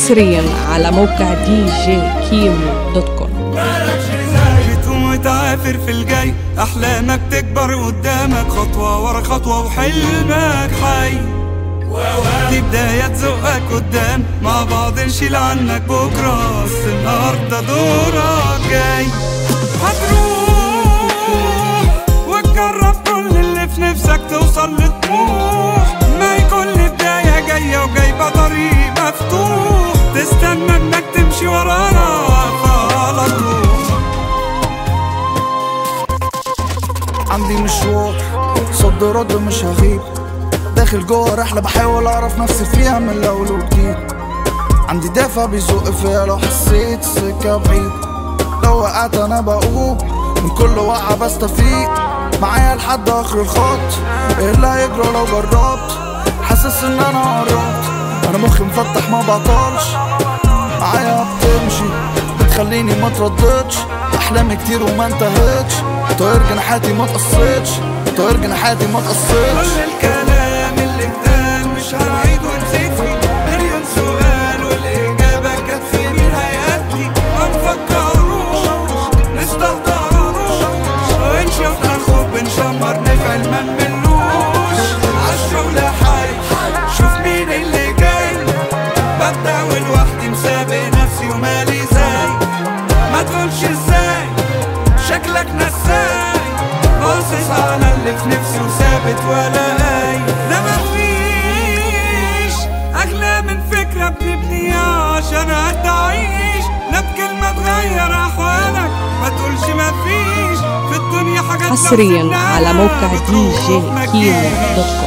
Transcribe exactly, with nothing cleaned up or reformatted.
حصريا على موقع دي جي كيمو دوت كوم. وتعافر في الجاي، احلامك تكبر قدامك خطوة ورا خطوة وحلمك حي. دي بداية تزقك قدام، مع بعض نشيل عنك بكرة، بس النهاردة دورك جاي. هتروح وتجرب كل اللي في نفسك توصل لطموح، ما يكون بداية جاية وجايبة طريق مفتوح، تستنى انك تمشي ورانا على طول. عندي مشوار صد رد مش هغيب، داخل جوه رحلة بحاول اعرف نفسي فيها من الاول وجديد. عندي دافع بيزق فيا لو حسيت السكة بعيد، لو وقعت انا بقوم من كل وقعة بستفيد، معايا لحد اخر الخط. ايه اللي هيجرى لو جربت؟ حاسس ان انا قربت، انا مخي مفتح ما بعطلش، معايا بتمشي بتخليني ما ترددش، احلامي كتير وما انتهتش، طاير جناحاتي ما تقصتش، طاير جناحاتي ما تقصتش. كل الكلام اللي اتقال مش هنعيد ونزيد فيه، مليون سؤال والاجابه كانت في مين هيأدي. ما نفكروش نستهتروش، وان شفنا الخوف بنشمر نفعل ما نملوش. عالشغل حي شوف مين اللي جاي، ببدأ ولوحدي مسابق نفسي ومالي زي. ما تقولش ازاي شكلك نساي، باصص على اللي في نفسي وثابت ولا اي. ده مفيش اغلى من فكرة بنبنيها عشان هتعيش، لا بكلمة تغير احوالك، ما تقولش مفيش في الدنيا حاجات حصريا على موقع دي جي كيمو دوت كوم.